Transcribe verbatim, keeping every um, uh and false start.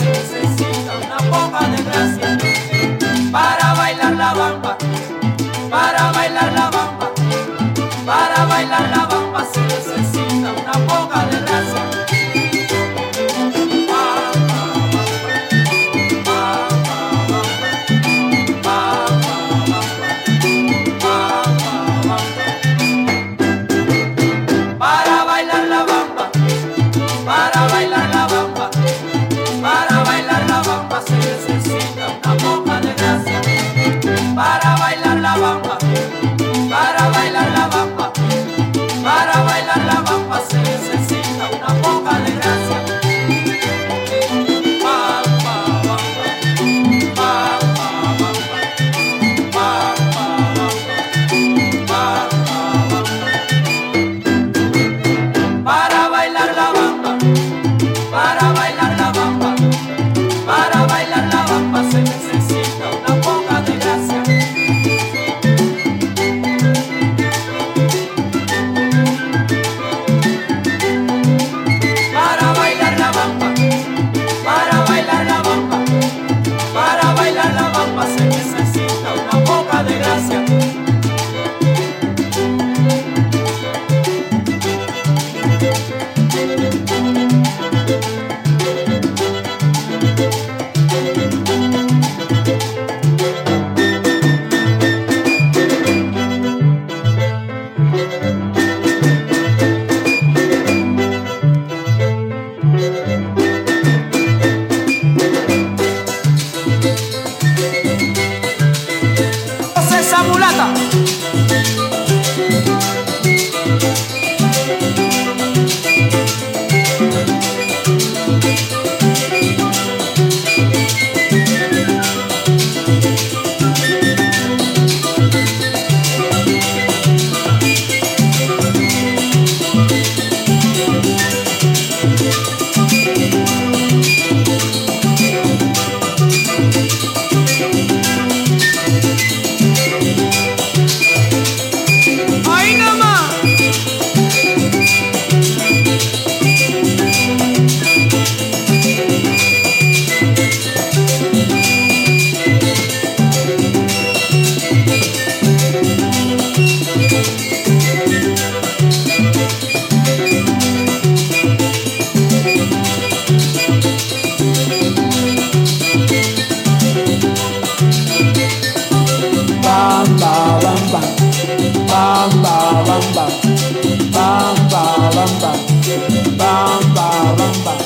se necesita una poca de gracia para bailar la bamba, para bailar la bamba, para bailar la bamba se necesita una poca de gracia. Para bailar la bamba, para bailar la bamba, para bailar la bamba se necesita una poca de gracia. Para bailar la bamba, para bailar la bamba, para bailar la bamba se necesita una poca de gracia. Bamba, bamba, bamba, bamba, bamba, bamba, bamba. Para bailar la bamba, para bailar la bamba, para bailar la bamba se necesita una poca de gracia. Para bailar la bamba, para bailar la bamba, para bailar la bamba se necesita una poca de gracia. Esa mulata. Ahí nomás. Bamba, bamba, bamba, bamba, bamba, bamba, bamba, bamba.